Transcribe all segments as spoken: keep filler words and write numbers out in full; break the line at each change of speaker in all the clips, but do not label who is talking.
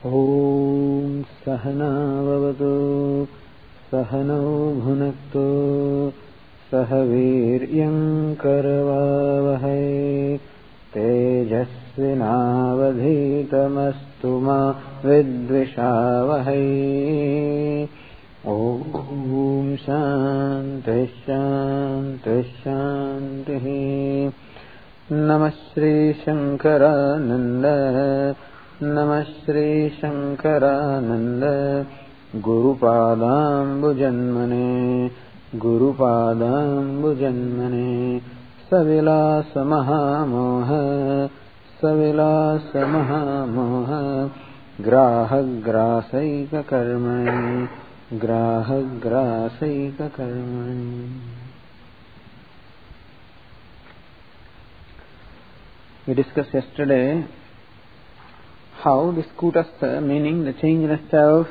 ॐ सहना भवतु सहनौ भुनक्तु सह वीर्यं करवावहै तेजस्विनावधीतमस्तु मा विद्विषावहै। ॐ शान्ति शान्ति शान्तिः। नमः श्री शंकरानंद नमः Shri Shankaranand गुरुपादाम्बुजन्मने गुरुपादाम्बुजन्मने सविलास महामोह सविलास महामोह ग्राहग्रासैककर्मणे ग्राहग्रासैककर्मणे। We discussed yesterday how this kutastha, meaning the changeless self,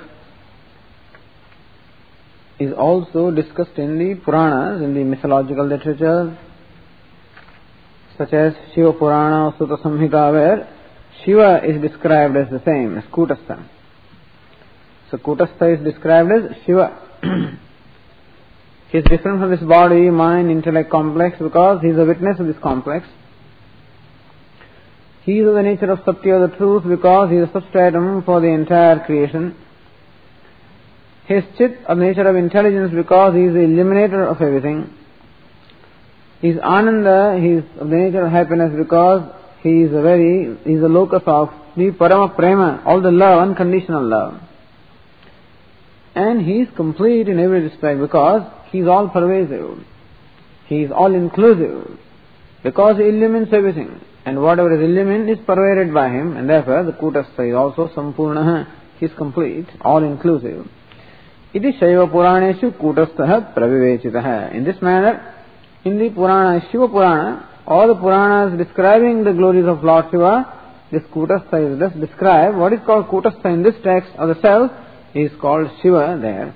is also discussed in the Puranas, in the mythological literature, such as Shiva Purana or Sutta Samhita, where Shiva is described as the same as kutastha. So kutastha is described as Shiva. He is different from this body, mind, intellect complex because he is a witness of this complex. He is of the nature of Satya, the truth, because he is a substratum for the entire creation. He is Chit, of the nature of intelligence, because he is the eliminator of everything. He is Ananda, he is of the nature of happiness, because he is a very, he is the locus of the Parama Prema, all the love, unconditional love. And he is complete in every respect, because he is all pervasive. He is all inclusive, because he illumines everything. And whatever is illumined is pervaded by him, and therefore the kutastha is also sampurnaha, he is complete, all inclusive. Iti Shaiva Puraneshu kutastha pravivechitaha. In this manner, in the Purana, Shiva Purana, all the Puranas describing the glories of Lord Shiva, this kutastha is thus described. What is called kutastha in this text of the self is called Shiva there.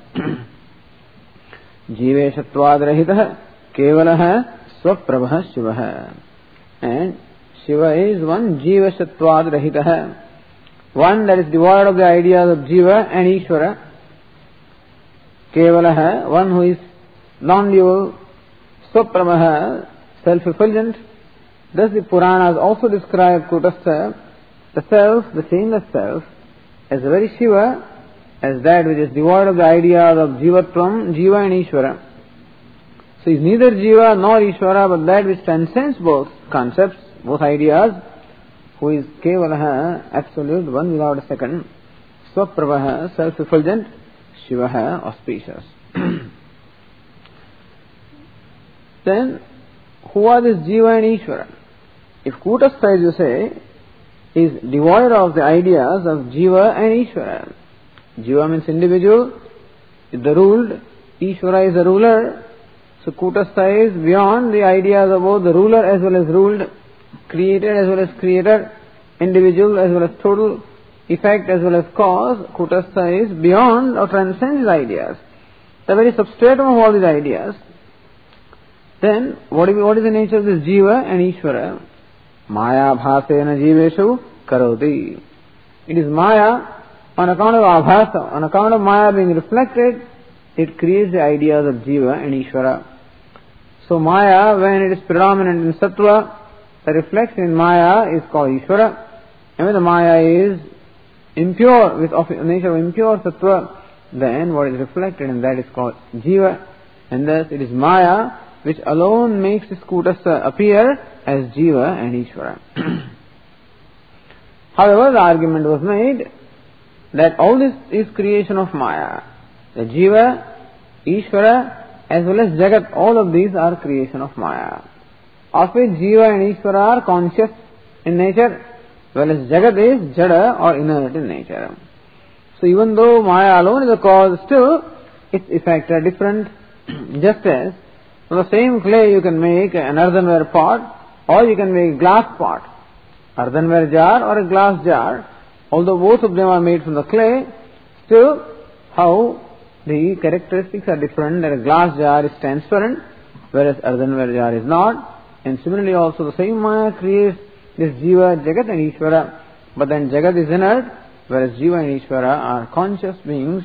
Jiveshatvadrahitaha kevalaha swaprabha shivaha. And Shiva is one Jiva Shatvad Rahitaha, one that is devoid of the ideas of Jiva and Ishvara. Kevalaha, one who is non-dual. Swapramaha, self-effulgent. Thus the Puranas also describe kutastha, the self, the chainless self, as a very Shiva, as that which is devoid of the ideas of Jivatvam, Jiva and Ishvara. So he is neither Jiva nor Ishvara, but that which transcends both concepts, both ideas, who is Kevalaha, absolute, one without a second, Swaprabhaha, self-effulgent, Shivaha, auspicious. Then, who are this Jiva and Ishvara? If kutastha, as you say, is devoid of the ideas of Jiva and Ishvara. Jiva means individual, is the ruled, Ishvara is the ruler. So kutastha is beyond the ideas of both the ruler as well as ruled, created as well as creator, individual as well as total, effect as well as cause. Kutastha is beyond or transcends these ideas, the very substratum of all these ideas. Then, what is, what is the nature of this Jiva and Ishvara? Maya bhasena jiveshu karoti. It is Maya, on account of abhasa, on account of Maya being reflected, it creates the ideas of Jiva and Ishvara. So Maya, when it is predominant in Sattva, the reflection in Maya is called Ishvara. And when the Maya is impure, with of nature of impure Sattva, then what is reflected in that is called Jiva. And thus it is Maya which alone makes this kutastha appear as Jiva and Ishvara. However, the argument was made that all this is creation of Maya. The Jiva, Ishvara, as well as Jagat, all of these are creation of Maya. Of which Jiva and Ishvara are conscious in nature, whereas Jagat is Jada or inert in nature. So even though Maya alone is the cause, still its effects are different. Just as from the same clay you can make an earthenware pot, or you can make a glass pot, earthenware jar or a glass jar. Although both of them are made from the clay, still how the characteristics are different. That a glass jar is transparent, whereas earthenware jar is not. And similarly also the same Maya creates this Jiva, Jagat and Ishvara. But then Jagat is inert whereas Jiva and Ishvara are conscious beings,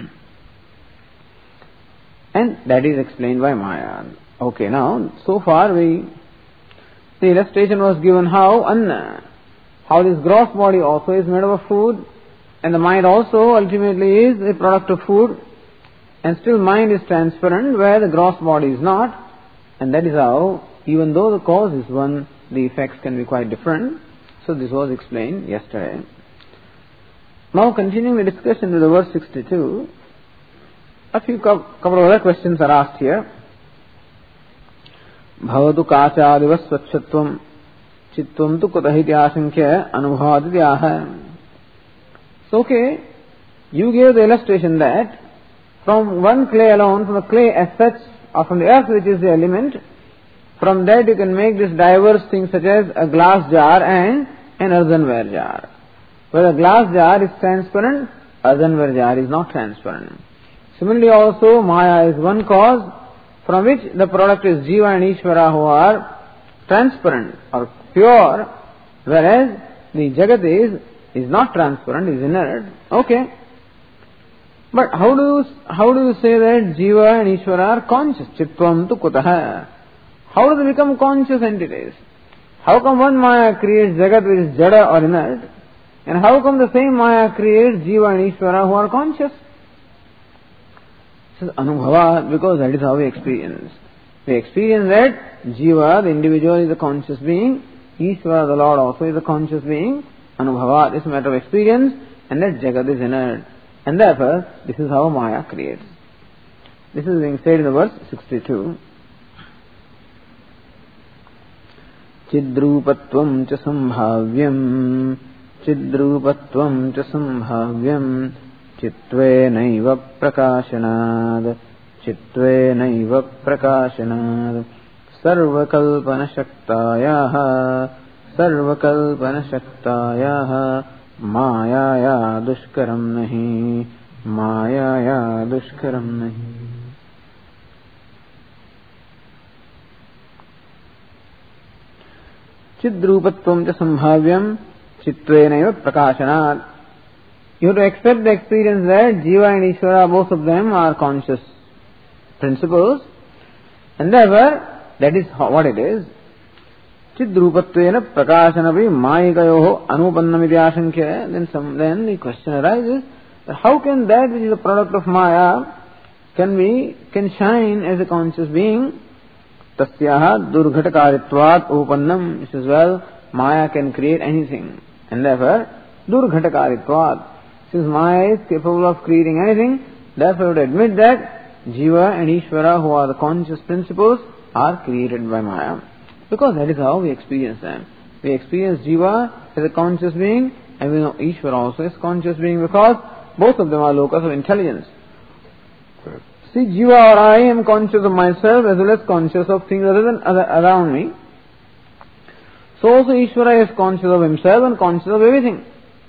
and that is explained by Maya. Okay, now, so far we, the illustration was given how Anna, how this gross body also is made up of food, and the mind also ultimately is a product of food, and still mind is transparent where the gross body is not, and that is how, even though the cause is one, the effects can be quite different. So this was explained yesterday. Now continuing the discussion with the verse sixty-two, a few couple of other questions are asked here. Bhavatu kachadiva swachhatvam chitvam tu kutahiti asankya anubhavadidyaha. So okay, you gave the illustration that from one clay alone, from the clay as such, or from the earth which is the element, from that you can make this diverse things such as a glass jar and an earthenware jar. Where a glass jar is transparent, earthenware jar is not transparent. Similarly also, Maya is one cause from which the product is Jiva and Ishvara who are transparent or pure, whereas the Jagat is, is not transparent, is inert. Okay. But how do you, how do you say that Jiva and Ishvara are conscious? Chitvam tu kutaha. How do they become conscious entities? How come one Maya creates Jagat which is Jada or inert? And how come the same Maya creates Jiva and Ishvara who are conscious? This is Anubhava, because that is how we experience. We experience that Jiva, the individual, is a conscious being. Ishvara, the Lord, also is a conscious being. Anubhava, this is a matter of experience, and that Jagat is inert. And therefore, this is how Maya creates. This is being said in the verse sixty-two. Chidrupatvam cha sambhavyam Chidrupatvam cha sambhavyam Chitve naiva prakashanad Chitve naiva prakashanad Sarvakalpana shaktayaha Sarvakalpana shaktayaha Mayaya dushkaram nahi Mayaya dushkaram nahi. Chidrupatvam cha sambhavyam Chitvenaiva prakashanat. You have to accept the experience that Jiva and Ishvara, both of them are conscious principles, and therefore that is what it is. Chidrupatvena prakashanavi mayikayoho anupannamiti ashankya. Then some, then the question arises that how can that which is a product of Maya can be, can shine as a conscious being? Tasyaha durghatakaritvat upannam. It says, well, Maya can create anything, and therefore durghatakaritvat. Since Maya is capable of creating anything, therefore we would admit that Jiva and Ishvara, who are the conscious principles, are created by Maya. Because that is how we experience them. We experience Jiva as a conscious being, and we know Ishvara also as a conscious being, because both of them are locus of intelligence. See, Jiva or I am conscious of myself as well as conscious of things other than other around me. So also Ishvara is conscious of himself and conscious of everything.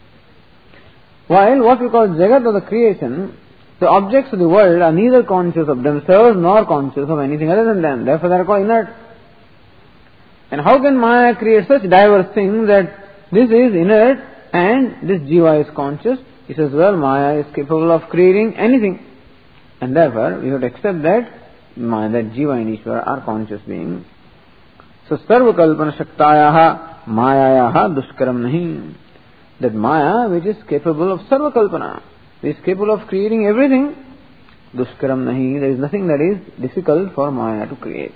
While what we call Jagat or the creation, the objects of the world are neither conscious of themselves nor conscious of anything other than them. Therefore they are called inert. And how can Maya create such diverse things that this is inert and this Jiva is conscious? He says, well, Maya is capable of creating anything. And therefore we have to accept that Maya, that Jiva and Ishvara are conscious beings. So sarva kalpana shaktayaha mayayaha dushkaram nahi. That Maya, which is capable of sarva kalpana, which is capable of creating everything, dushkaram nahi, there is nothing that is difficult for Maya to create.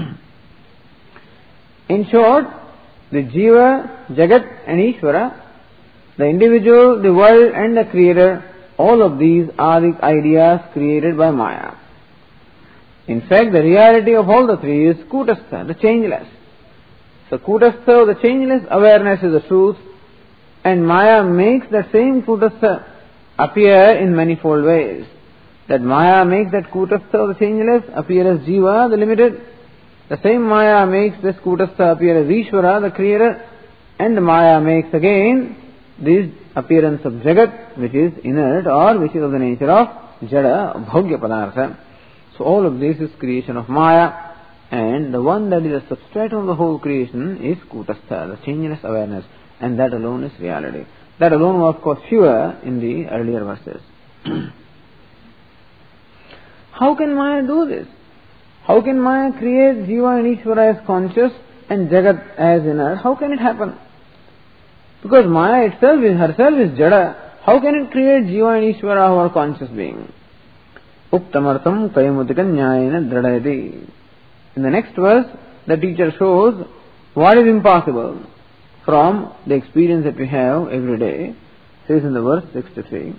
In short, the Jiva, Jagat and Ishvara, the individual, the world and the creator, all of these are the ideas created by Maya. In fact, the reality of all the three is Kutastha, the changeless. So Kutastha, the changeless awareness is the truth, and Maya makes that same Kutastha appear in manifold ways. That Maya makes that Kutastha, the changeless, appear as Jiva, the limited. The same Maya makes this Kutastha appear as Ishvara, the creator, and Maya makes again this appearance of Jagat, which is inert or which is of the nature of Jada, Bhogya Padartha. So all of this is creation of Maya, and the one that is a substratum of the whole creation is Kutastha, the changeless awareness, and that alone is reality. That alone was called Shiva in the earlier verses. How can Maya do this? How can Maya create Jiva and Ishvara as conscious and Jagat as inert? How can it happen? Because Maya itself is herself is Jada. How can it create Jiva and Ishvara who are conscious beings? Uktamartham kayamutikanyayena dradayati. In the next verse, the teacher shows what is impossible from the experience that we have every day. Says in the verse sixty-three.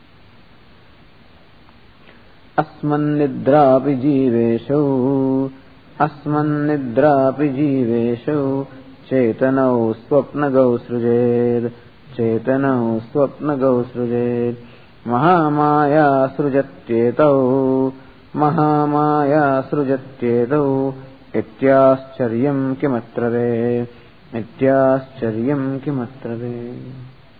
Asman nidrapi jiveshu Asman nidrapi jiveshu Chetanau swapnagau srujed Chetanau swapnagau srujed Mahamaya srujatyetau Mahamaya srujatyetau Ityascharya kimatrave Ityascharya kimatrave.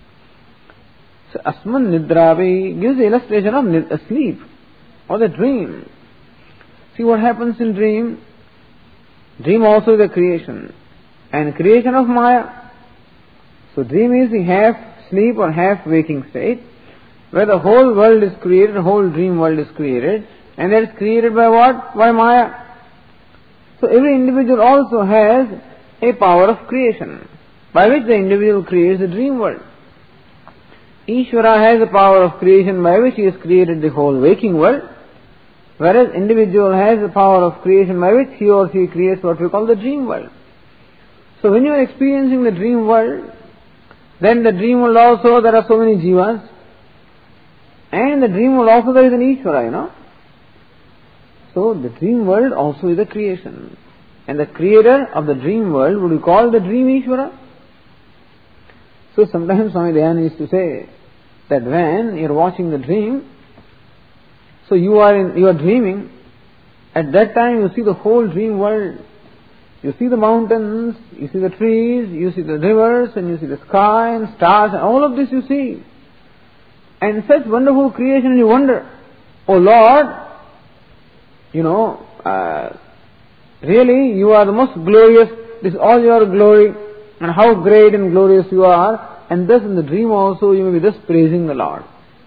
So Asman nidrapi gives the illustration of sleep or the dream. See what happens in dream. Dream also is a creation, and creation of Maya. So dream is the half sleep or half waking state, where the whole world is created, the whole dream world is created, and that is created by what? By Maya. So every individual also has a power of creation, by which the individual creates the dream world. Ishvara has the power of creation by which he has created the whole waking world, whereas individual has the power of creation by which he or she creates what we call the dream world. So when you are experiencing the dream world, then the dream world also there are so many jivas, and in the dream world also there is an Ishvara, you know. So the dream world also is a creation, and the creator of the dream world would be called the dream Ishvara. So sometimes Swami Dayananda used to say that when you are watching the dream, so you are in, you are dreaming, at that time you see the whole dream world. You see the mountains, you see the trees, you see the rivers, and you see the sky and stars, and all of this you see. And such wonderful creation, you wonder, oh Lord, you know, uh, really you are the most glorious, this is all your glory, and how great and glorious you are, and thus in the dream also you may be just praising the Lord.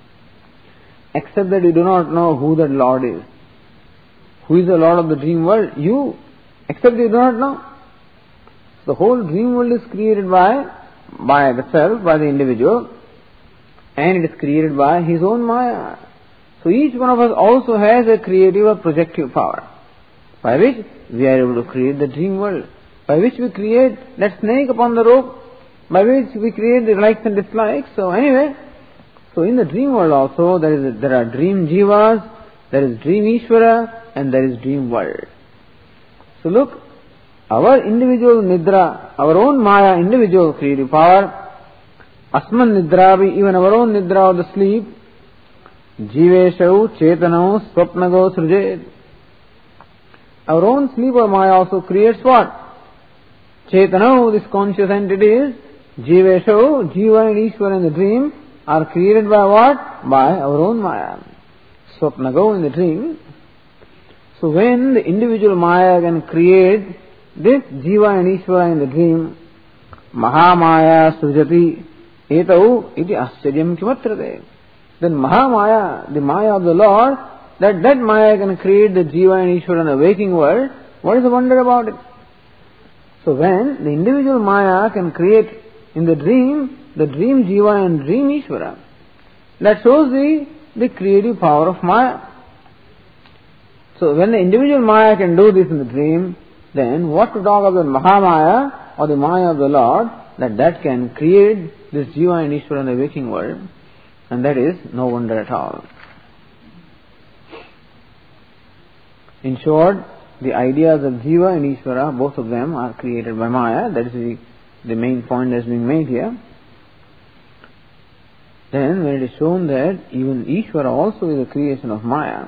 Except that you do not know who that Lord is. Who is the Lord of the dream world? You. Except you do not know. The whole dream world is created by, by the self, by the individual, and it is created by his own Maya. So each one of us also has a creative or projective power, by which we are able to create the dream world, by which we create that snake upon the rope, by which we create the likes and dislikes. So anyway, so in the dream world also there is a, there are dream jivas, there is dream Ishvara, and there is dream world. So look, our individual nidra, our own Maya, individual creative power, Asman nidravi, even our own nidra of the sleep, jiveshau chetanau swapnago srujed. Our own sleep or Maya also creates what? Chetanau, this conscious entities, jiveshau, jiva and Ishvara in the dream, are created by what? By our own Maya. Swapnago in the dream. So when the individual Maya can create this Jiva and Ishvara in the dream, Mahamaya Srujati Etau iti Ascharya kimatrate. Then Mahamaya, the Maya of the Lord, that that Maya can create the Jiva and Ishvara in the waking world, what is the wonder about it? So when the individual Maya can create in the dream, the dream Jiva and dream Ishvara, that shows the, the creative power of Maya. So when the individual Maya can do this in the dream, then what to talk of the Mahamaya or the Maya of the Lord, that that can create this Jiva and Ishvara in the waking world, and that is no wonder at all. In short, the ideas of Jiva and Ishvara, both of them are created by Maya. That is the, the main point that is being made here. Then when it is shown that even Ishvara also is a creation of Maya,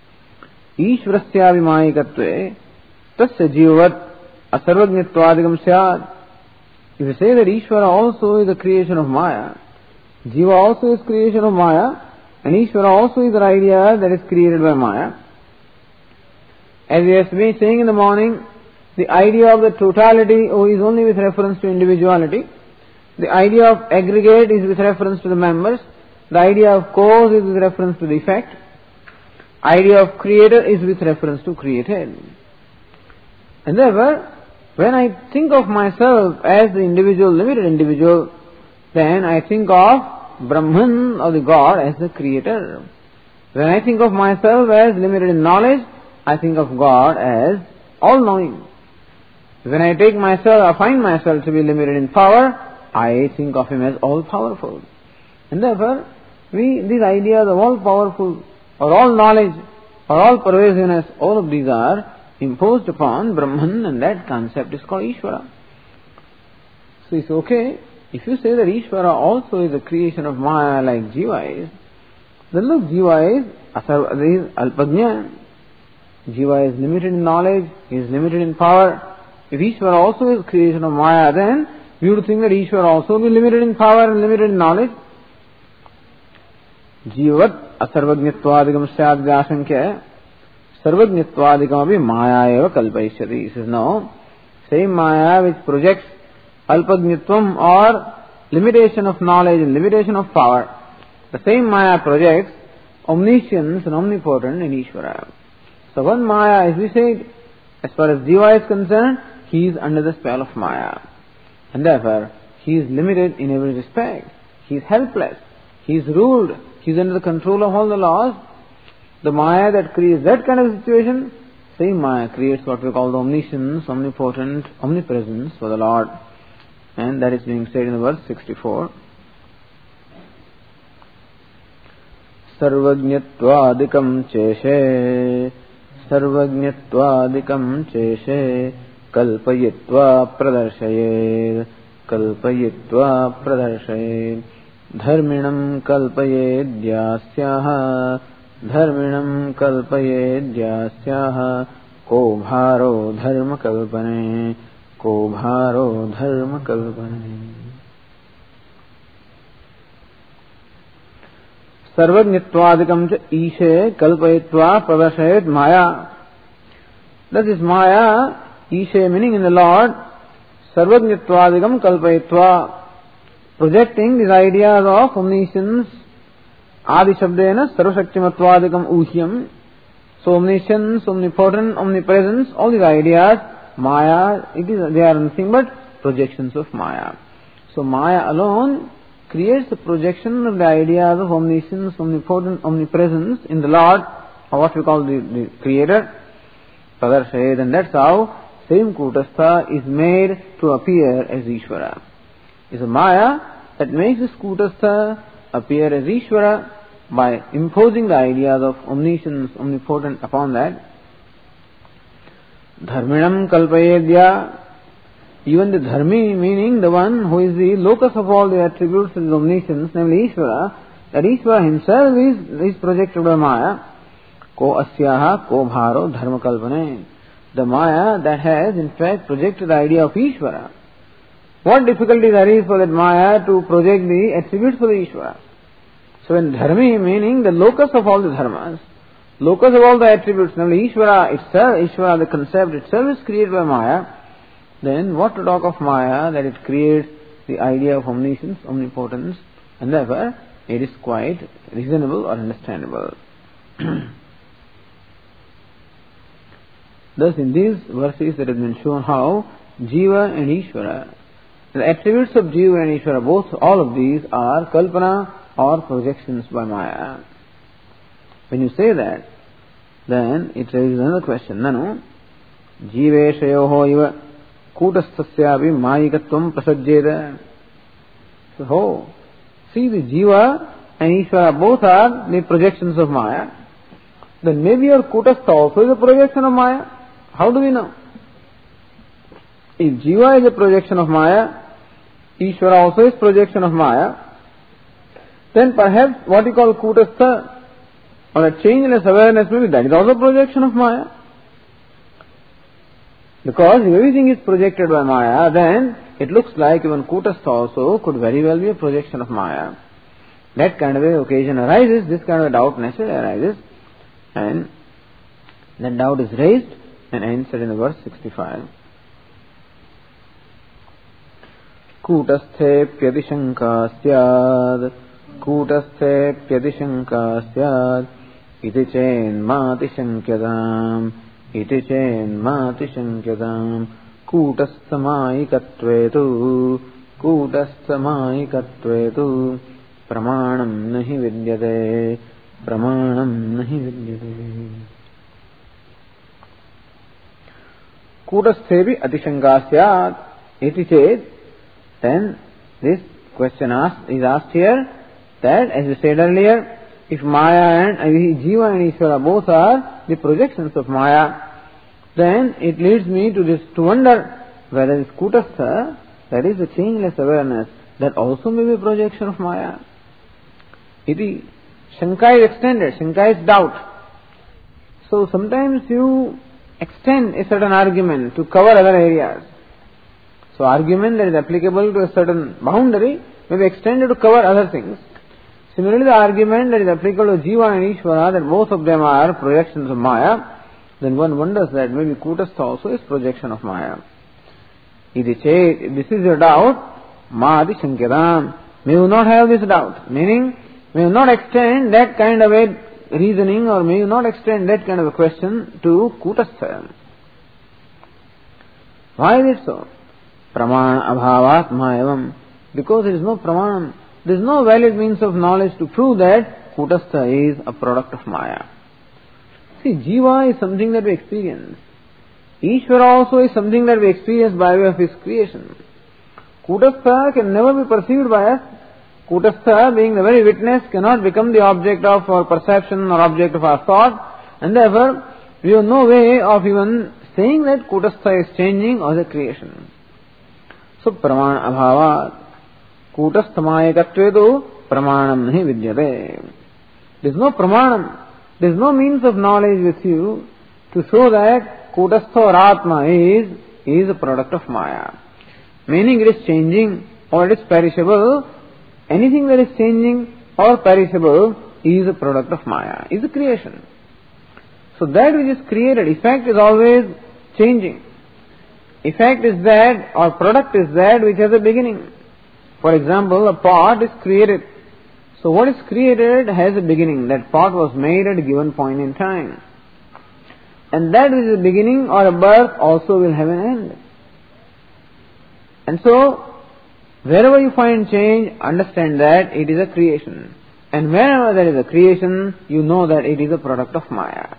Ishvarasyavimayikatve tasya jivat asarvajñattvadikam syad. If you say that Ishvara also is a creation of Maya, Jiva also is creation of Maya, and Ishvara also is an idea that is created by Maya. As we have been saying in the morning, the idea of the totality oh, is only with reference to individuality. The idea of aggregate is with reference to the members. The idea of cause is with reference to the effect. Idea of creator is with reference to created. And therefore, when I think of myself as the individual, limited individual, then I think of Brahman or the God as the creator. When I think of myself as limited in knowledge, I think of God as all-knowing. When I take myself, I find myself to be limited in power, I think of Him as all-powerful. And therefore, we, these ideas of all-powerful, or all-knowledge, or all-pervasiveness, all of these are imposed upon Brahman, and that concept is called Ishvara. So it's okay, if you say that Ishvara also is a creation of Maya like Jiva is, then look, Jiva is, asarva, is Alpajna. Jiva is limited in knowledge, he is limited in power. If Ishvara also is creation of Maya, then we would think that Ishvara also will be limited in power and limited in knowledge. Jivat asarvajñattvadikam syad vyasankya sarvajñattvadikam api maya eva kalpayishyati. He says, no, same Maya which projects alpajñatvam or limitation of knowledge and limitation of power, the same Maya projects omniscience and omnipotent in Ishvara. So one Maya, as we said, as far as Jiva is concerned, he is under the spell of Maya. And therefore, he is limited in every respect. He is helpless. He is ruled. He is under the control of all the laws. The Maya that creates that kind of situation, same Maya creates what we call the omniscience, omnipotent, omnipresence for the Lord. And that is being said in verse sixty-four. Sarvajñattvadikam cheshe Sarvajñattvadikam cheshe Kalpayitva pradarsayed Kalpayitva pradarsayed Dharminam kalpayedyasyaha Dharminam kalpayedyasyaha Ko bharo dharma kalpane Ko bharo dharma kalpane. Sarvajñattvadikam cha ishe kalpayitva pradarsayed Maya. That is Maya, Ishe meaning in the Lord, Sarvajñattvadikam kalpayitva, projecting these ideas of omniscience, Adi Shabdena Sarvashaktimattvadikam uhyam. So omniscience, omnipotent, omnipresence, all these ideas, Maya, it is, they are nothing but projections of Maya. So Maya alone creates the projection of the ideas of omniscience, omnipotent, omnipresence in the Lord, or what we call the, the Creator, Padarshayed, and that's how same Kutastha is made to appear as Ishvara. It's a Maya that makes this Kutastha appear as Ishvara by imposing the ideas of omniscience, omnipotent upon that. Dharminam kalpayedya, even the Dharmi, meaning the one who is the locus of all the attributes of the omniscience, namely Ishvara, that Ishvara himself is, is projected by Maya. Ko asyaha ko bharo dharma kalpane. The Maya that has in fact projected the idea of Ishvara. What difficulty there is for that Maya to project the attributes for the Ishvara? So when Dharmi, meaning the locus of all the dharmas, locus of all the attributes, namely Ishvara itself, Ishvara the concept itself is created by Maya, then what to talk of Maya that it creates the idea of omniscience, omnipotence, and therefore it is quite reasonable or understandable. Thus in these verses it has been shown how Jiva and Ishvara, the attributes of Jiva and Ishvara, both, all of these are Kalpana or projections by Maya. When you say that, then it raises another question. Nanu, Jiveshayoho iva Kutastasyavi Mayikatvam prasajjeda. So, oh, see the Jiva and Ishvara both are the projections of Maya. Then maybe your Kutastha also is a projection of Maya. How do we know? If Jiva is a projection of Maya, Ishvara also is projection of Maya, then perhaps what you call Kutastha, or a changeless awareness, maybe that is also projection of Maya. Because if everything is projected by Maya, then it looks like even Kutastha also could very well be a projection of Maya. That kind of a occasion arises, this kind of a doubt naturally arises, and that doubt is raised and answered in the verse sixty-five. कूटस्थेऽप्यतिशङ्का स्यात् कूटस्थेऽप्यतिशङ्का स्यात् इति चेन्मातिशङ्क्यताम् इति चेन्मातिशङ्क्यताम् कूटस्थमायिकत्वे तु कूटस्थमायिकत्वे तु प्रमाणम् न हि विद्यते प्रमाणम् न हि विद्यते. कूटस्थेऽपि अतिशङ्का स्यात् इति चेत्, then this question asked, is asked here that, as we said earlier, if Maya and Jiva and Ishvara both are the projections of Maya, then it leads me to this, to wonder whether this Kutastha, that is the changeless awareness, that also may be a projection of Maya. Iti, Shanka is extended, Shanka is doubt. So sometimes you extend a certain argument to cover other areas. So argument that is applicable to a certain boundary may be extended to cover other things. Similarly, the argument that is applicable to Jiva and Ishvara, that both of them are projections of Maya, then one wonders that maybe Kutastha also is projection of Maya. If this is your doubt, Madi Shankiram, may you not have this doubt. Meaning, may you not extend that kind of a reasoning, or may you not extend that kind of a question to Kutastha. Why is it so? Pramana abhavat maevam. Because there is no pramanam, there is no valid means of knowledge to prove that Kutastha is a product of Maya. See, Jiva is something that we experience. Ishvara also is something that we experience by way of his creation. Kutastha can never be perceived by us. Kutastha, being the very witness, cannot become the object of our perception or object of our thought, and therefore we have no way of even saying that Kutastha is changing or the creation. So, pramana abhavat kutasthamayakatvedu pramanam nahi vidyate. There is no pramanam, there is no means of knowledge with you to show that Kutastha or Atma is, is a product of Maya. Meaning it is changing or it is perishable. Anything that is changing or perishable is a product of Maya, is a creation. So that which is created, effect is always changing. Effect is that, or product is that which has a beginning. For example, a pot is created. So what is created has a beginning. That pot was made at a given point in time. And that which is a beginning or a birth also will have an end. And so, wherever you find change, understand that it is a creation. And wherever there is a creation, you know that it is a product of Maya.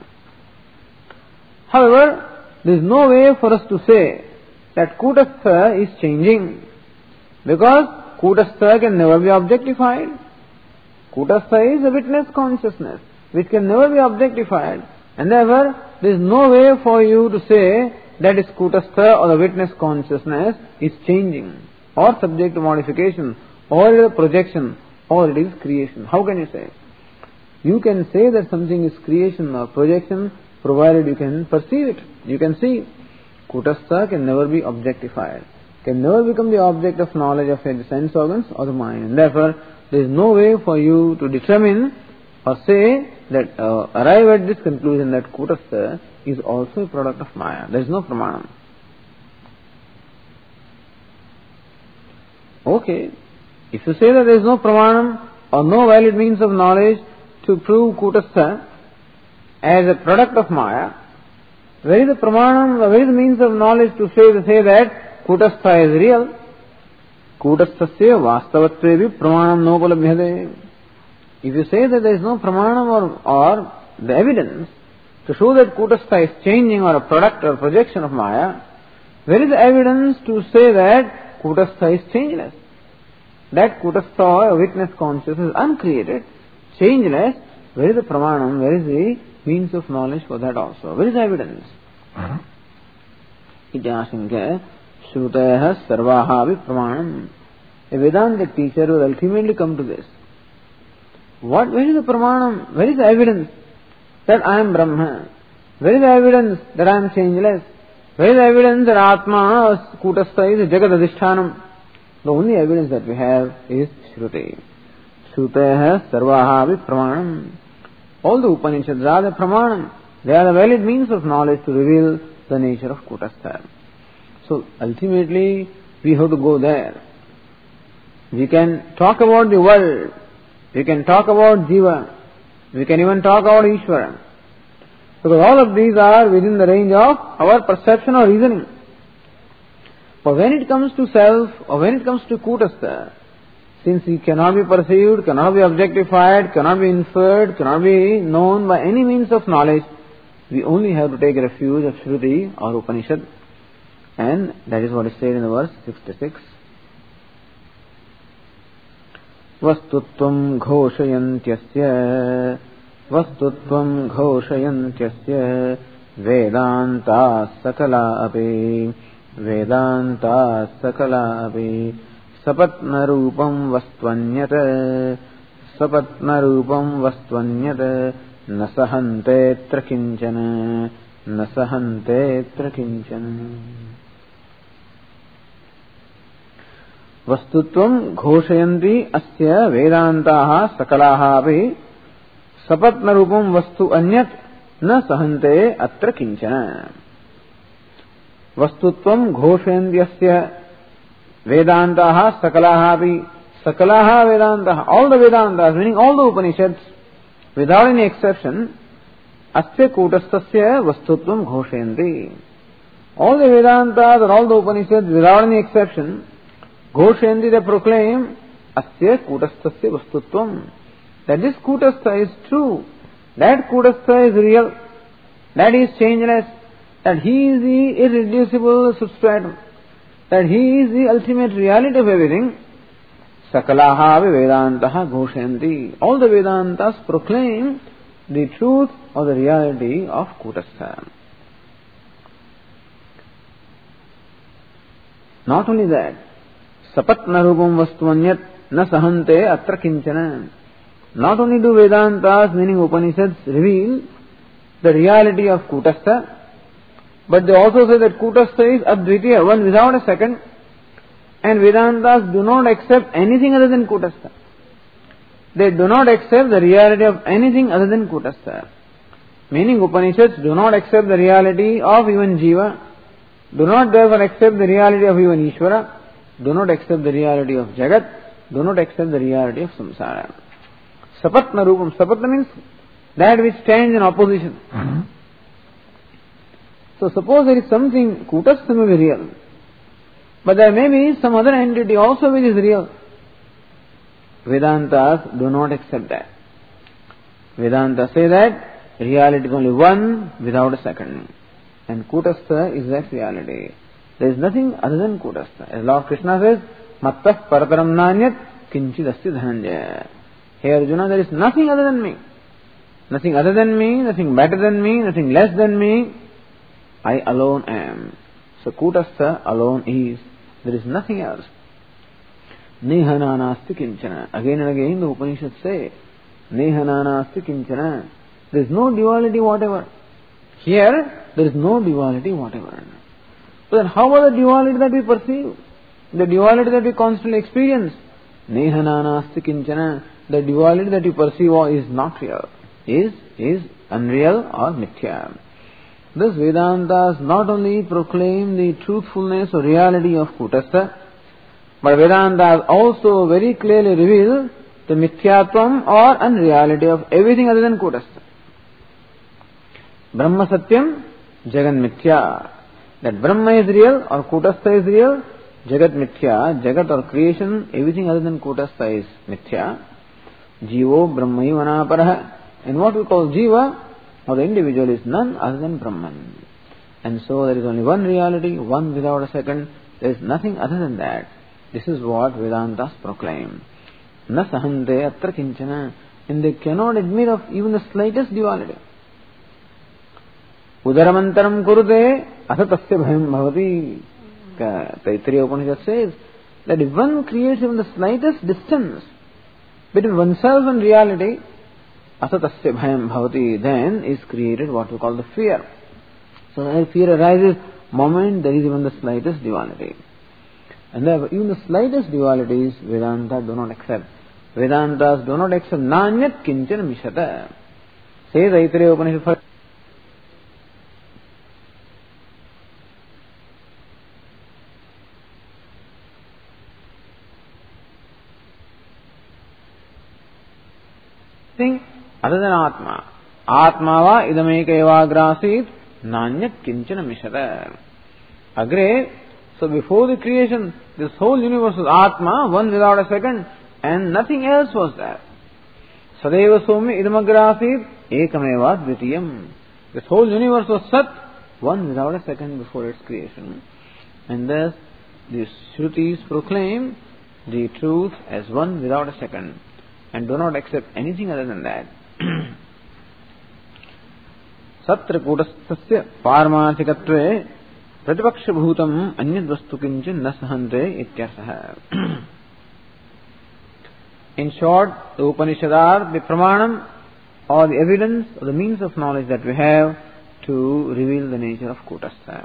However, there is no way for us to say that Kutastha is changing, because Kutastha can never be objectified. Kutastha is a witness consciousness which can never be objectified, and therefore there is no way for you to say that is Kutastha or the witness consciousness is changing or subject to modification or it is a projection or it is creation. How can you say? You can say that something is creation or projection provided you can perceive it, you can see. Kutastha can never be objectified, can never become the object of knowledge of the sense organs or the mind. And therefore, there is no way for you to determine or say that, uh, arrive at this conclusion that Kutastha is also a product of Maya. There is no pramanam. Okay, if you say that there is no pramanam or no valid means of knowledge to prove Kutastha as a product of Maya, where is the pramanam, where is the means of knowledge to say, to say that Kutastha is real? Kutasthasya vastavatvevi pramanam nopalabhyate. If you say that there is no pramanam or, or the evidence to show that Kutastha is changing or a product or projection of Maya, where is the evidence to say that Kutastha is changeless? That Kutastha or witness consciousness is uncreated, changeless. Where is the pramanam? Where is the means of knowledge for that also? Where is the evidence? Ityashinka Shrutayaha sarvaha pramanam. A Vedantic teacher will ultimately come to this. What? Where is the pramanam? Where is the evidence that I am Brahma? Where is the evidence that I am changeless? Where is the evidence that Atma or Kutastha is a Jagat Adhishthanam? The only evidence that we have is Shruti. Shrutayaha sarvaha pramanam. All the Upanishads are the pramanam. They are the valid means of knowledge to reveal the nature of Kutastha. So ultimately we have to go there. We can talk about the world. We can talk about Jiva. We can even talk about Ishvara. Because all of these are within the range of our perception or reasoning. But when it comes to self, or when it comes to Kutastha, since he cannot be perceived, cannot be objectified, cannot be inferred, cannot be known by any means of knowledge, we only have to take refuge of Shruti or Upanishad. And that is what is said in the verse sixty-six. Vastutvam ghoshayantyasya Vastutvam ghoshayantyasya Vedanta sakala api Vedanta sakala api Sapatna rupam vastvanyata Sapatna rupam vastvanyata Nasahante trakinchana Nasahante trakinchana. Vastutvam ghoshayanti asya Vedantaha sakalaha api Sapatna rupam vastu anyat Na sahante atra kinchana. Vastutvam ghoshayanti asya Vedantaha sakalaha api Sakalaha Vedantaha. All the Vedantas, meaning all the Upanishads, without any exception, asya kutastasya vastutvam ghoshayanti. All the Vedantas and all the Upanishads, without any exception, ghoshayanti, they proclaim asya kutastasya vastutvam. That this kutastha is true. That kutastha is real. That is changeless. That he is the irreducible substratum. That he is the ultimate reality of everything. Sakalaha Vedantaha ghoshayanti. All the Vedantas proclaim the truth or the reality of Kutastha. Not only that, Sapatna rupam vastvanyat na sahante atra kinchana. Not only do Vedantas, meaning Upanishads, reveal the reality of Kutastha, but they also say that Kutastha is Advitiya, one without a second, and Vedantas do not accept anything other than Kutastha. They do not accept the reality of anything other than Kutastha. Meaning Upanishads do not accept the reality of even Jiva, do not therefore accept the reality of even Ishvara, do not accept the reality of Jagat, do not accept the reality of Samsara. Sapatna rupam. Sapatna means that which stands in opposition. Mm-hmm. So suppose there is something, Kutastha may be real, but there may be some other entity also which is real. Vedantas do not accept that. Vedantas say that reality is only one without a second. And Kutastha is that reality. There is nothing other than Kutastha. As Lord Krishna says, Mattah parataram nanyat kinchidasya dhananjaya. Hey Arjuna, there is nothing other than me. Nothing other than me, nothing better than me, nothing less than me. I alone am. So Kutastha alone is. There is nothing else. Nehananasti kinchana. Again and again the Upanishads say, Nehananasti kinchana. There is no duality whatever. Here, there is no duality whatever. So then how about the duality that we perceive? The duality that we constantly experience? Nehananasti kinchana. The duality that you perceive is not real, is is unreal or mithya. Thus Vedantas not only proclaim the truthfulness or reality of Kutastha, but Vedantas also very clearly reveal the mithyatvam or unreality of everything other than Kutastha. Brahma Satyam, Jagan Mithya. That Brahma is real or Kutastha is real, Jagat Mithya, Jagat or creation, everything other than Kutastha is Mithya. Jivo Brahmaiva Naparaha. And what we call Jiva, or the individual, is none other than Brahman. And so there is only one reality, one without a second. There is nothing other than that. This is what Vedantas proclaim. Na sahante atra kinchana. And they cannot admit of even the slightest duality. Udaramantaram kurute asatasya bhayam bhavati. Taittiriya Upanishad says that if one creates even the slightest distance between oneself and reality, asatasya bhayam bhavati, then is created what we call the fear. So when fear arises, moment there is even the slightest duality. And there, even the slightest dualities, Vedanta do not accept. Vedantas do not accept nanyat kinchana mishata. Says Taittiriya Upanishad. other than Atma. Atma va idameka evagrasit nanyat kinchana mishara. Agre, so before the creation, this whole universe was Atma, one without a second, and nothing else was there. Sadeva Somi idamagrasit ekameva dvitiyam. This whole universe was Sat, one without a second before its creation. And thus, the Shrutis proclaim the truth as one without a second, and do not accept anything other than that. Satra kutastasya paramathikatve pratipaksha bhutam anyadvastu kinchin nasahante ityartha. In short, the Upanishad are the pramanam or the evidence or the means of knowledge that we have to reveal the nature of Kutastha.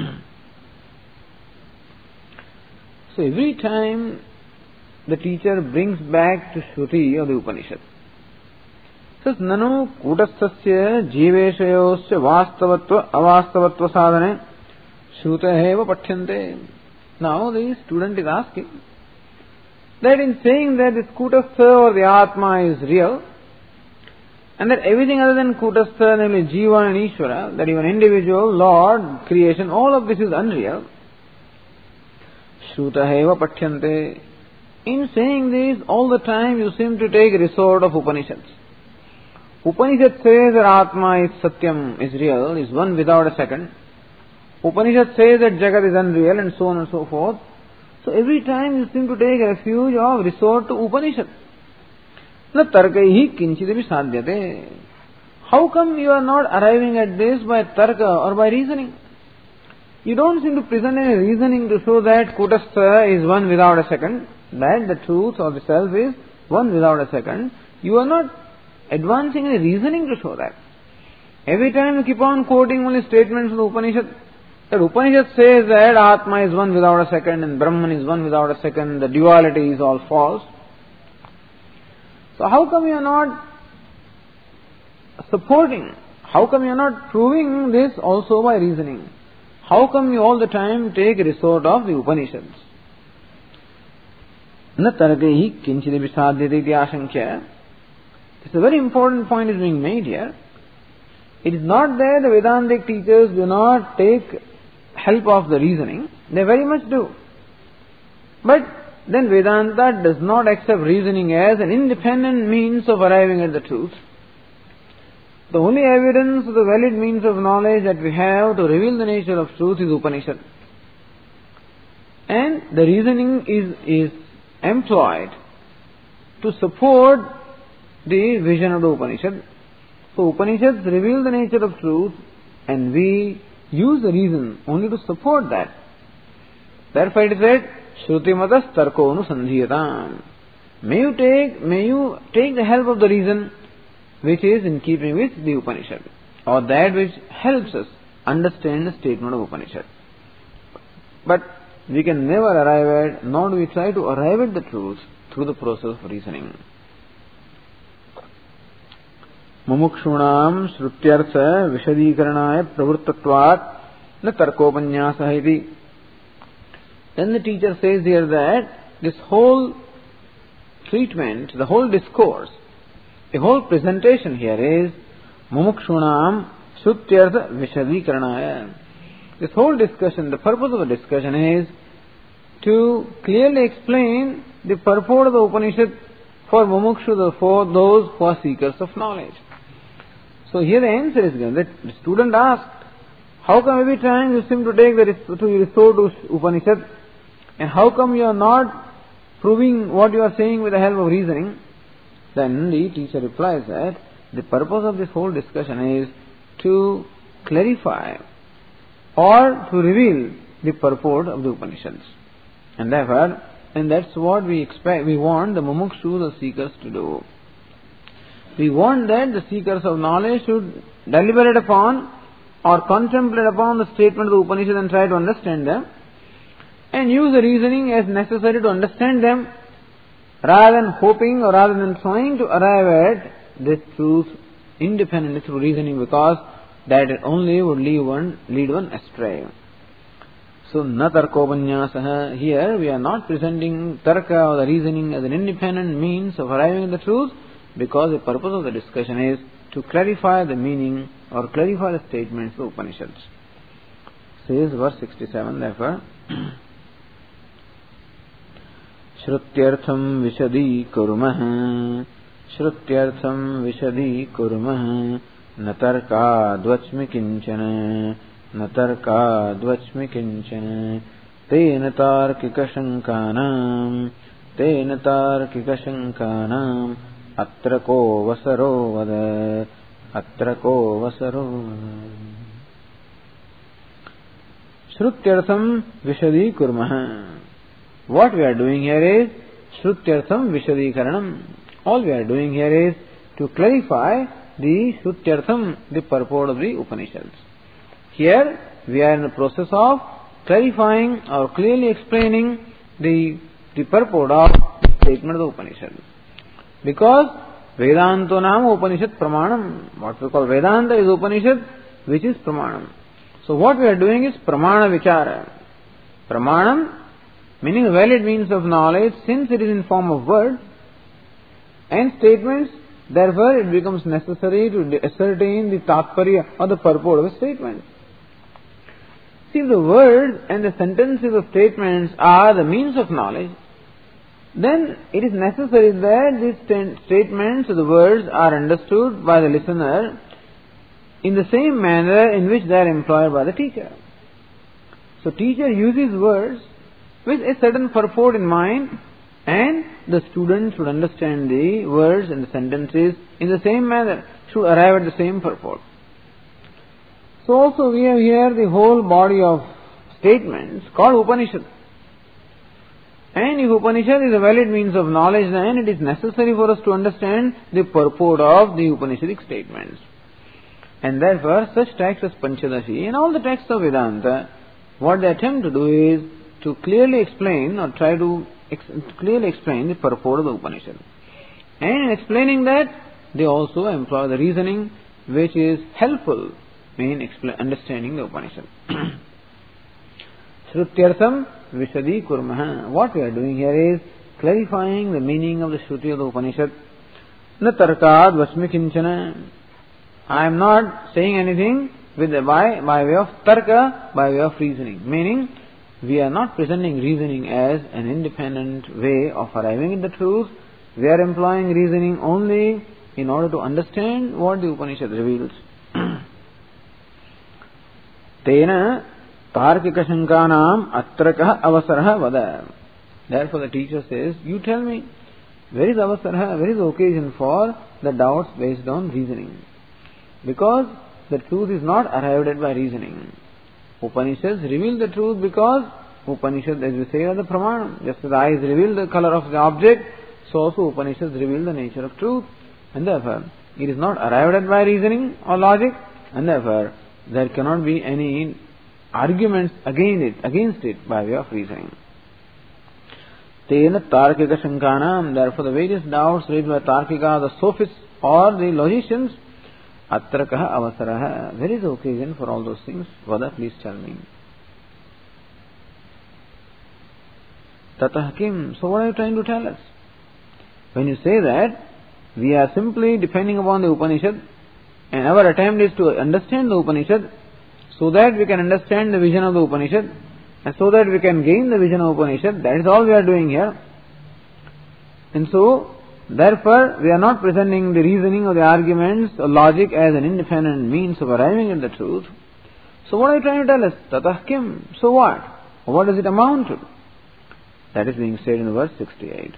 So every time the teacher brings back to Shruti or the Upanishad, says nanu Kutasthasya jiveshayosya vastavatva avastavatva sadhane shrutaheva pathyante. Now the student is asking that in saying that this Kutastha or the Atma is real, and that everything other than Kutastha, namely Jiva and Ishvara, that even individual, Lord, creation, all of this is unreal. Shrutaheva pathyante. In saying this, all the time you seem to take resort of Upanishads. Upanishad says that Atma is Satyam, is real, is one without a second. Upanishad says that Jagat is unreal, and so on and so forth. So every time you seem to take refuge of resort to Upanishad. Na tarkaihi kinchidapi sadhyate. How come you are not arriving at this by tarka or by reasoning? You don't seem to present any reasoning to show that Kutastha is one without a second, that the truth or the self is one without a second. You are not advancing any reasoning to show that. Every time you keep on quoting only statements of the Upanishad, that Upanishad says that Atma is one without a second and Brahman is one without a second, the duality is all false. So how come you are not supporting? How come you are not proving this also by reasoning? How come you all the time take resort of the Upanishads? Na tarkehi kinchidapi sadhyate iti ashankya. It's a very important point is being made here. It is not that the Vedantic teachers do not take help of the reasoning. They very much do. But then Vedanta does not accept reasoning as an independent means of arriving at the truth. The only evidence of the valid means of knowledge that we have to reveal the nature of truth is Upanishad. And the reasoning is, is employed to support the vision of the Upanishad. So Upanishads reveal the nature of truth and we use the reason only to support that. Therefore it is said, Shrutimatas tarko anusandhiyatam. May you take, may you take the help of the reason which is in keeping with the Upanishad, or that which helps us understand the statement of Upanishad. But we can never arrive at, nor do we try to arrive at the truth through the process of reasoning. Mumukshunam shrutyartha vishadikaranaya pravurtatvat na tarkopanyasa iti. Then the teacher says here that this whole treatment, the whole discourse, the whole presentation here is Mumukshunam Shrutyartha Vishadikaranaya. This whole discussion, the purpose of the discussion is to clearly explain the purport of the Upanishad for Mumukshu, for those who are seekers of knowledge. So here the answer is given. The student asked, how come every time you seem to take the to resort to Upanishad, and how come you are not proving what you are saying with the help of reasoning? Then the teacher replies that the purpose of this whole discussion is to clarify or to reveal the purport of the Upanishads. And therefore, and that's what we expect, we want the mumukshu, the seekers, to do. We want that the seekers of knowledge should deliberate upon or contemplate upon the statement of the Upanishad and try to understand them, and use the reasoning as necessary to understand them, rather than hoping or rather than trying to arrive at this truth independently through reasoning, because that only would lead one, lead one astray. So, na tarkopanyasa, here we are not presenting tarka or the reasoning as an independent means of arriving at the truth, because the purpose of the discussion is to clarify the meaning or clarify the statements of Upanishads. Says verse sixty-seven, therefore, Shrutyartham Vishadi Kurmah Shrutyartham Vishadi Kurmah Natarka Dvachmi Kinchana Natarka Dvachmi Kinchana Tena Tarkika Shankanam Tena Tarkika Shankanam Atrako Vasaro Vada Atrako Vasaro Shrutyartham Vishadi Kurmah. What we are doing here is Shrutyartham Vishadikaranam. All we are doing here is to clarify the Shrutyartham, the purport of the Upanishads. Here we are in the process of clarifying or clearly explaining the, the purport of the statement of the Upanishad. Because Vedanto Nama Upanishad Pramanam. What we call Vedanta is Upanishad, which is Pramanam. So what we are doing is Pramana Vichara. Pramanam, meaning a valid means of knowledge, since it is in form of words and statements, therefore it becomes necessary to ascertain the tatparya or the purport of a statement. See, the words and the sentences of statements are the means of knowledge, then it is necessary that these statements or the words are understood by the listener in the same manner in which they are employed by the teacher. So teacher uses words with a certain purport in mind, and the student should understand the words and the sentences in the same manner, should arrive at the same purport. So also we have here the whole body of statements called Upanishad. And if Upanishad is a valid means of knowledge, then it is necessary for us to understand the purport of the Upanishadic statements. And therefore such texts as Panchadashi and all the texts of Vedanta, what they attempt to do is to clearly explain or try to ex- clearly explain the purport of the Upanishad. And in explaining that, they also employ the reasoning which is helpful in expl- understanding the Upanishad. Shrutyartham Vishadi Kurmaha. What we are doing here is clarifying the meaning of the Shruti of the Upanishad. Na tarkad vasmi kinchana. I am not saying anything with the, by, by way of tarka, by way of reasoning. Meaning, we are not presenting reasoning as an independent way of arriving at the truth. We are employing reasoning only in order to understand what the Upanishad reveals. Tena Tarkika Shankanam Atrakaha Avasaraha Vada. Therefore the teacher says, you tell me, where is Avasaraha, where is the occasion for the doubts based on reasoning? Because the truth is not arrived at by reasoning. Upanishads reveal the truth because Upanishads, as we say, are the Pramanam. Just as the eyes reveal the color of the object, so also Upanishads reveal the nature of truth. And therefore, it is not arrived at by reasoning or logic, and therefore, there cannot be any arguments against it, against it by way of reasoning. Tena Tarkika Shankanam. Therefore, the various doubts raised by Tarkika, the sophists or the logicians, Atrakaha Avasaraha. Where is the occasion for all those things? Vada, please tell me. Tatah kim. So what are you trying to tell us? When you say that, we are simply depending upon the Upanishad, and our attempt is to understand the Upanishad so that we can understand the vision of the Upanishad, and so that we can gain the vision of Upanishad. That is all we are doing here. And so, therefore, we are not presenting the reasoning or the arguments or logic as an independent means of arriving at the truth. So what are you trying to tell us? Tatah kim. So what? What does it amount to? That is being said in verse sixty-eight.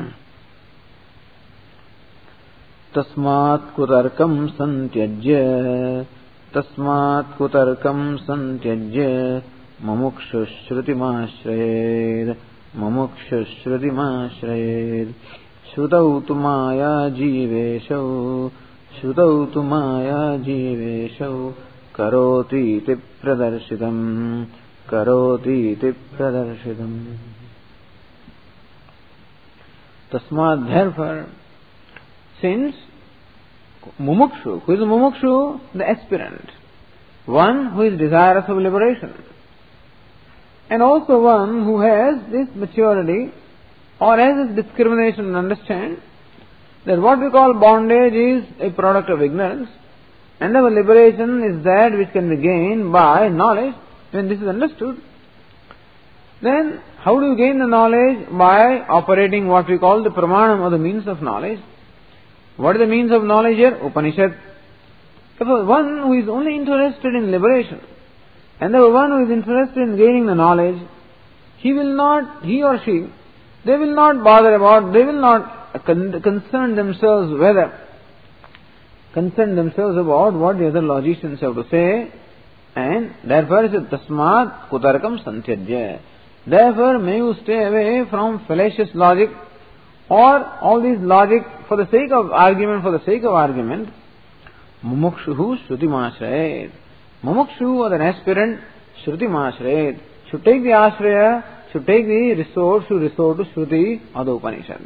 Tasmat kutarkam santyajya Tasmat kutarkam santyajya Mamukshu shrutimashrayer Mamukshu shrutimashrayer Shrutau tu maya jiveshau Shrutau tu maya jiveshau Karoti ti pradarshitam Karoti ti pradarshitam. Tasmat, therefore, since Mumukshu, who is a Mumukshu? The aspirant, one who is desirous of liberation, and also one who has this maturity or has this discrimination and understand, that what we call bondage is a product of ignorance, and our liberation is that which can be gained by knowledge. When this is understood, then how do you gain the knowledge? By operating what we call the pramanam, or the means of knowledge. What is the means of knowledge here? Upanishad. Therefore, one who is only interested in liberation, and the one who is interested in gaining the knowledge, he will not, he or she, they will not bother about, they will not con- concern themselves whether, concern themselves about what the other logicians have to say, and therefore it is tasmat kutarkam santyajya. Therefore, may you stay away from fallacious logic, or all these logic for the sake of argument, for the sake of argument. Mumukshuhu shrutimāśrayet. Mumukshu, or an aspirant, shrutimāśrayet, should take the ashraya, should take the resort, should resort to Shruti or the Upanishad.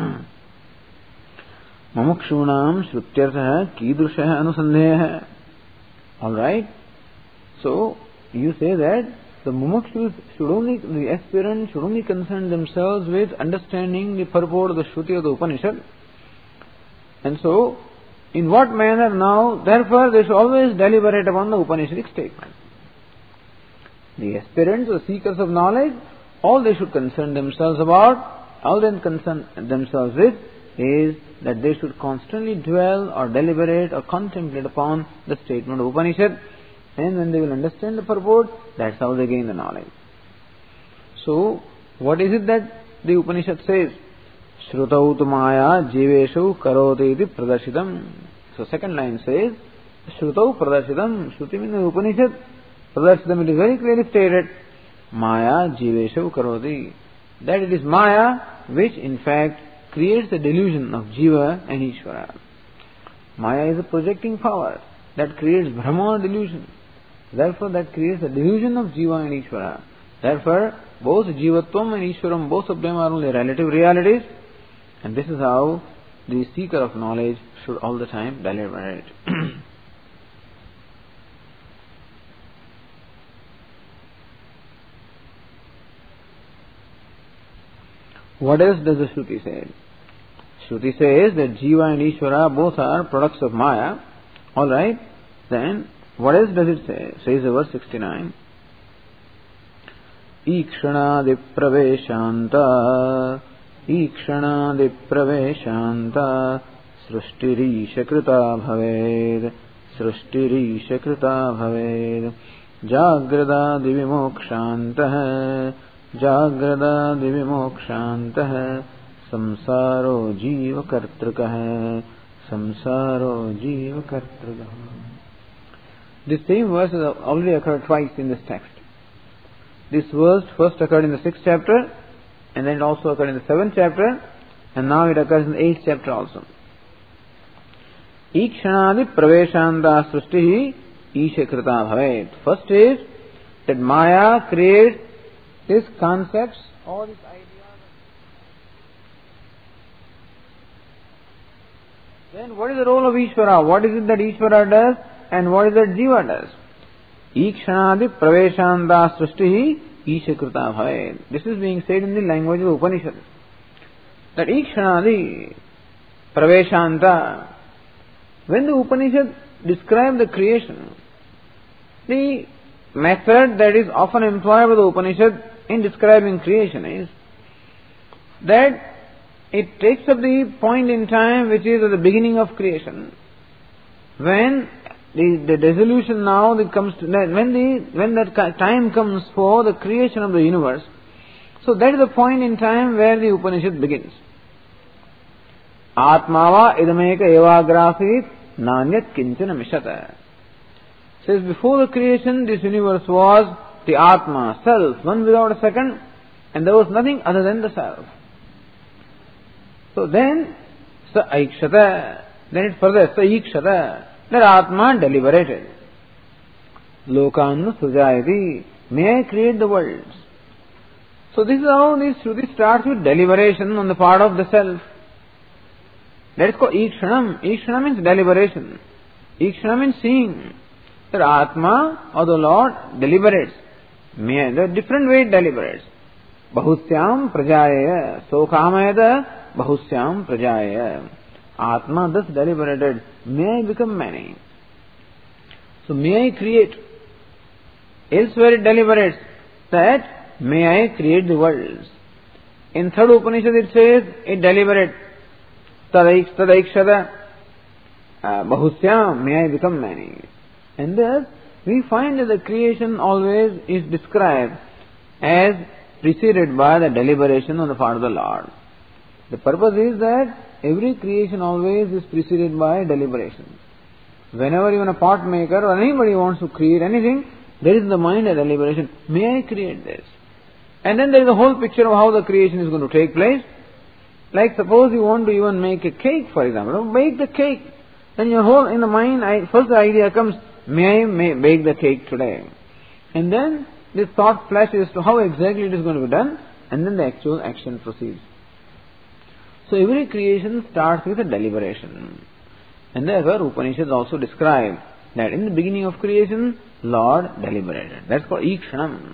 Mumukshunam shrutyartha kīdrushah anusandheha. Alright? So, you say that the mumukshus should only, the aspirant should only concern themselves with understanding the purport of the Shruti or the Upanishad. And so, in what manner now? Therefore, they should always deliberate upon the Upanishadic statement. The aspirants or seekers of knowledge, all they should concern themselves about, all they concern themselves with, is that they should constantly dwell or deliberate or contemplate upon the statement of Upanishad. And when they will understand the purport, that's how they gain the knowledge. So, what is it that the Upanishad says? Shrutau tu maya jiveshu karoti iti pradarshidam. So, second line says, Shrutau pradarshidam. Shruti means the Upanishad. Pradarshidam, it is very clearly stated, maya jiveshu karoti. That it is maya which in fact creates the delusion of jiva and Ishvara. Maya is a projecting power that creates Brahma delusion. Therefore, that creates the delusion of Jiva and Ishvara. Therefore, both Jivatvam and Ishvaram, both of them are only relative realities. And this is how the seeker of knowledge should all the time deliberate. What else does the Shruti say? Shruti says that Jiva and Ishvara both are products of Maya. Alright, then what else does it say? Says the verse sixty-nine. Ikshana praveshanta Ikshana praveshanta Srushtirisha krita bhaved Srushtirisha krita bhaved Jagrada divimokshantah Jagrada divimokshantah Samsaro jiva kartrukah Samsaro jiva kartrukah. This same verse has already occurred twice in this text. This verse first occurred in the sixth chapter, and then it also occurred in the seventh chapter, and now it occurs in the eighth chapter also. Ikshanadi praveshanta srushtihi ishakrita bhavet. First is that Maya creates these concepts or these ideas. Then what is the role of Ishvara? What is it that Ishvara does? And what is that Jiva does? Ikshanadi praveshanta srushtihi ishakrita bhavet. This is being said in the language of Upanishad. That Ikshanadi praveshanta. When the Upanishad describe the creation, the method that is often employed by the Upanishad in describing creation is that it takes up the point in time which is at the beginning of creation, when the, the dissolution now that comes to, when the when that time comes for the creation of the universe. So that is the point in time where the Upanishad begins. Atmava idameka evagrasit nanyat kinchana mishata. Says before the creation this universe was the Atma, self, one without a second, and there was nothing other than the self. So then, sa aikshata, then it further, sa ikshata, that Atma deliberated. Lokan sujayati, may I create the worlds. So this is how this Shruti starts with deliberation on the part of the self. That is called Ikshanam. Ikshana means deliberation. Ikshana means seeing. That Atma or the Lord deliberates. May, the different way it deliberates. Bahusyam prajaya. Sokhamayada bahusyam prajaya. Atma thus deliberated, may I become many. So may I create. Elsewhere it deliberates that may I create the worlds. In third Upanishad it says, it deliberates, tadaikshada bahusyam, may I become many. And thus we find that the creation always is described as preceded by the deliberation on the part of the Lord. The purpose is that every creation always is preceded by deliberation. Whenever even a pot maker or anybody wants to create anything, there is in the mind a deliberation. May I create this? And then there is a whole picture of how the creation is going to take place. Like suppose you want to even make a cake, for example. Bake the cake. Then your whole, in the mind, first the idea comes, may I may bake the cake today? And then this thought flashes to how exactly it is going to be done. And then the actual action proceeds. So every creation starts with a deliberation. And therefore Upanishads also describe that in the beginning of creation, Lord deliberated. That's called Ikshanam.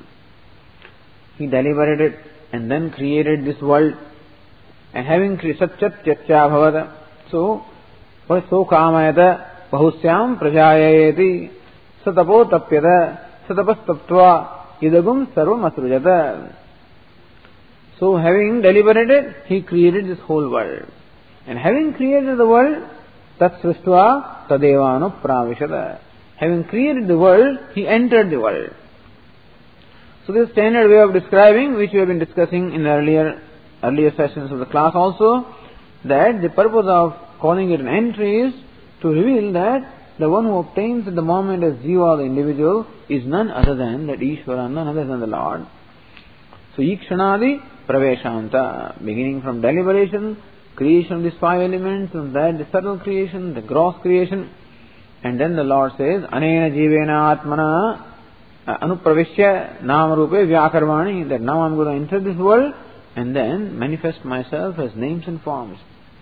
He deliberated and then created this world. And having created Satchat Tyatcha Bhavada. So, so kamayata bahusyam prajayayeti satapo tapyada satapastaptva idagum sarvam asrujata. So having deliberated, he created this whole world. And having created the world, tat srištva tadevano pravishada. Having created the world, he entered the world. So this standard way of describing, which we have been discussing in earlier earlier sessions of the class also, that the purpose of calling it an entry is to reveal that the one who obtains at the moment as jiva, the individual, is none other than that Ishvara, none other than the Lord. So Ikshanadi Praveshanta, beginning from deliberation, creation of these five elements, and that the subtle creation, the gross creation, and then the Lord says, Anena Jivena Atmana Anupravishya Namarupe Vyakarvani, that now I am going to enter this world and then manifest myself as names and forms.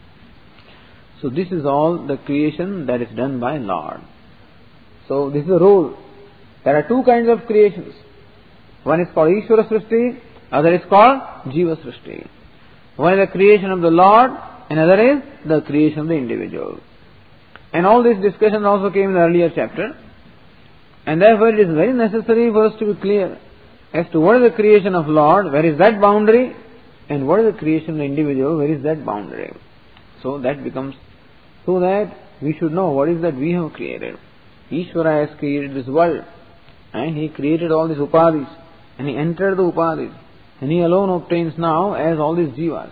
So this is all the creation that is done by Lord. So this is a rule. There are two kinds of creations. One is called Ishvara Srishti, other is called Jiva Srishti. One is the creation of the Lord, another is the creation of the individual. And all this discussion also came in the earlier chapter. And therefore it is very necessary for us to be clear as to what is the creation of Lord, where is that boundary, and what is the creation of the individual, where is that boundary. So that becomes, so that we should know what is that we have created. Ishvara has created this world, and he created all these upadhis, and he entered the upadhis, and he alone obtains now as all these jivas.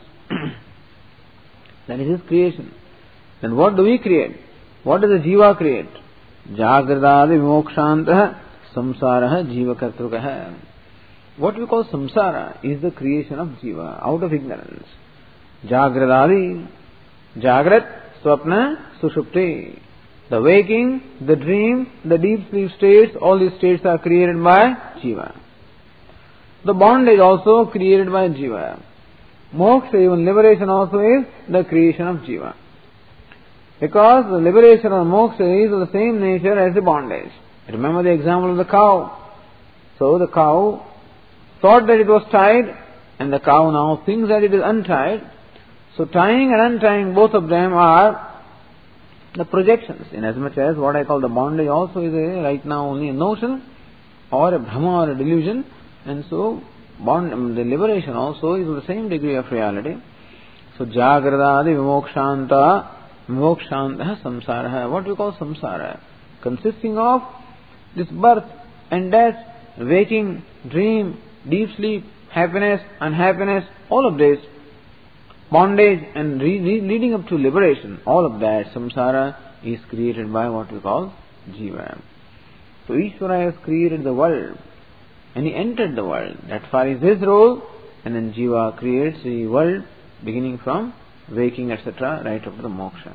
That is his creation. Then what do we create? What does the jiva create? Jagradadi vimokshantah samsaraha jiva kartrukaha. What we call samsara is the creation of jiva out of ignorance. Jagradadi, Jagrat, Swapna, Sushupti. The waking, the dream, the deep sleep states, all these states are created by jiva. The bondage also created by jiva. Moksha, even liberation also is the creation of jiva. Because the liberation or moksha is of the same nature as the bondage. Remember the example of the cow. So the cow thought that it was tied, and the cow now thinks that it is untied. So tying and untying, both of them are the projections. In as much as what I call the bondage also is a, right now only a notion or a bhrama or a delusion. And so bond, the liberation also is of the same degree of reality. So Jagradadi Vimokshanta Vimokshantah Samsaraha. What we call samsara, consisting of this birth and death, waking, dream, deep sleep, happiness, unhappiness, all of this, bondage and re- re- leading up to liberation, all of that samsara is created by what we call jiva. So Ishvara has created the world and he entered the world. That far is his role, and then jiva creates the world beginning from waking, et cetera, right up to the moksha.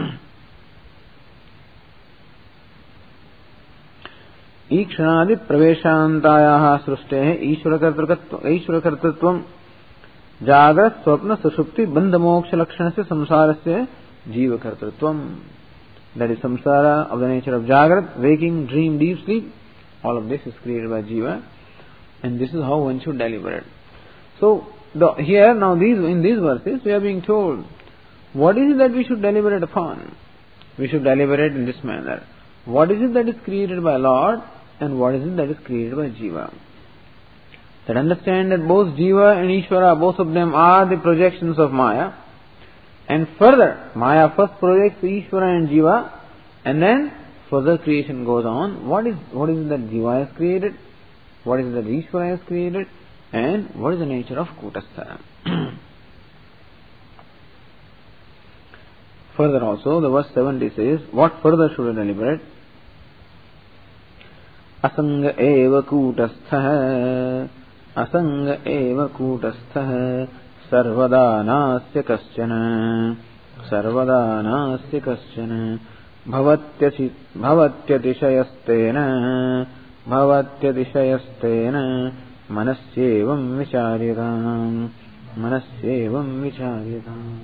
Ikshanadi praveshantayaha srustehe ishvara kartatvam jagrat swapna sushupti bandha moksha lakshanasya samsarasya jiva kartatvam. That is samsara of the nature of jagrat, waking, dream, deep sleep. All of this is created by jiva, and this is how one should deliberate. So the, here now these in these verses we are being told what is it that we should deliberate upon? We should deliberate in this manner. What is it that is created by Lord and what is it that is created by Jiva? That understand that both Jiva and Ishvara, both of them are the projections of Maya. And further, Maya first projects Ishvara and Jiva, and then further creation goes on. What is what is it that Jiva has created? What is it that Ishvara has created? And what is the nature of Kutastha? Further also, the verse seventy says, what further should we deliberate? Asanga eva Kutastha, Asanga eva Kutastha, Sarvada nasya kaschana, Sarvada nasya kaschana, Bhavatyati Bhavatyatishayastena, Bhavatyatishayastena, Manasyevam vicharyatam, Manasyevam vicharyatam.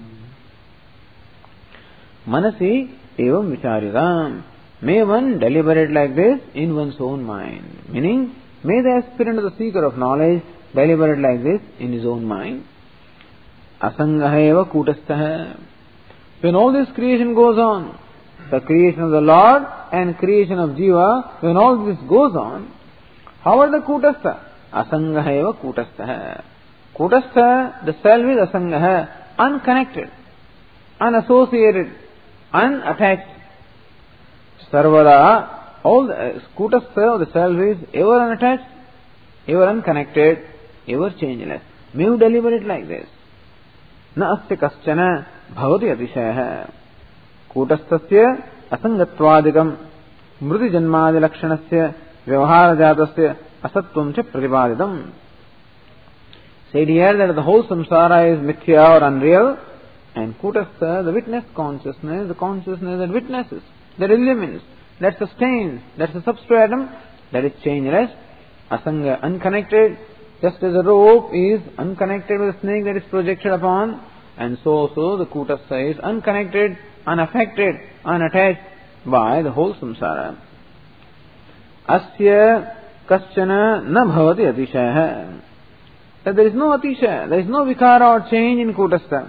Manasi evam vicharyatam. May one deliberate like this in one's own mind. Meaning, may the aspirant or the seeker of knowledge deliberate like this in his own mind. Asangaha eva Kutastha. When all this creation goes on, the creation of the Lord and creation of Jiva, when all this goes on, how are the Kutastha? Asangaha eva Kutastha. Kutastha, the self is Asangaha, unconnected, unassociated, unattached. Sarvada, all the Kutastha, the self is ever unattached, ever unconnected, ever changeless. May you deliberate like this. Na asya kaschana bhavati atishayah. Kutastasya asangatvadikam mriti janmadi lakshanasya vyavahara jatasya asatvam cha pratipaditam. Said here that the whole samsara is mithya or unreal, and Kutastha, the witness consciousness, the consciousness that witnesses, that illumines, that sustains, that's the substratum, that is changeless, asanga, unconnected, just as a rope is unconnected with a snake that is projected upon, and so also the Kutastha is unconnected, unaffected, unattached by the whole samsara. Asya kaschana na bhavati atishaya. That there is no atishaya, there is no vikara or change in Kutastha.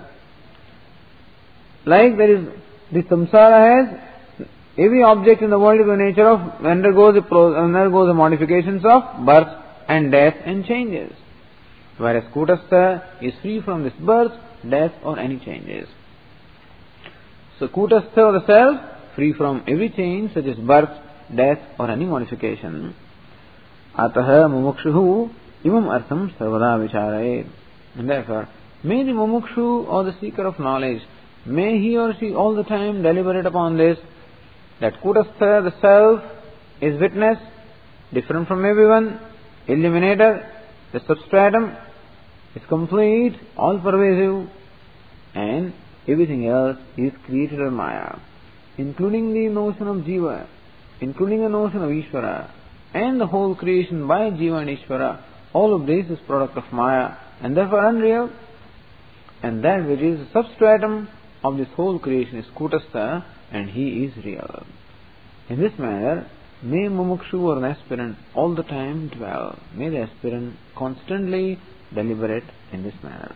Like there is, the samsara has, every object in the world is the nature of, undergoes the, undergoes the modifications of birth and death and changes. Whereas Kutastha is free from this birth, death or any changes. So Kutastha or the self, free from every change such as birth, death or any modification. Ataha mumukshuhu imam artham sarvada vicharayet. And therefore, may the mumukshu or the seeker of knowledge, may he or she all the time deliberate upon this, that Kutastha, the self, is witness, different from everyone, illuminator, the substratum, is complete, all pervasive, and everything else is created by Maya, including the notion of Jiva, including the notion of Ishvara, and the whole creation by Jiva and Ishvara. All of this is product of Maya, and therefore unreal. And that which is the substratum of this whole creation is Kutastha, and he is real. In this manner, may mumukshu or an aspirant all the time dwell. May the aspirant constantly deliberate in this manner.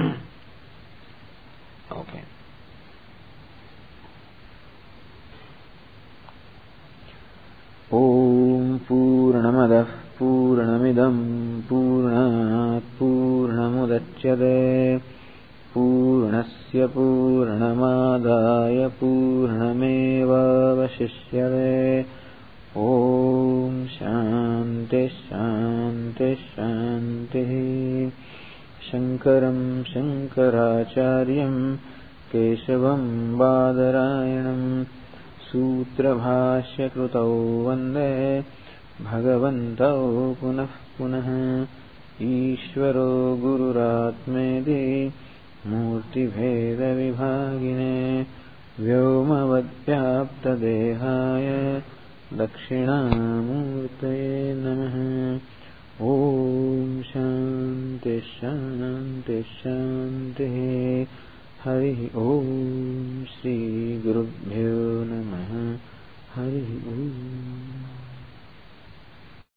Okay. Om Purnamadah Purnamidam Purnat Purnamudachyate Purnasya Purnamadaya Purnameva Vashishyate. Om Shanti Shanti Shanti. Shankaram Shankaracharyam Keshavam Badarayanam Sutra Bhashya Krutau Vande Bhagavantau Punah Punah. Ishvaro Gururatmedi Murti Bheda Vibhagine Vyomavadhyapta Dehaya Dakshinamurtaye Namaha. Om Shanti Shanti Shanti. Hari Om Shri Gurubhyo Namaha. Hari Om.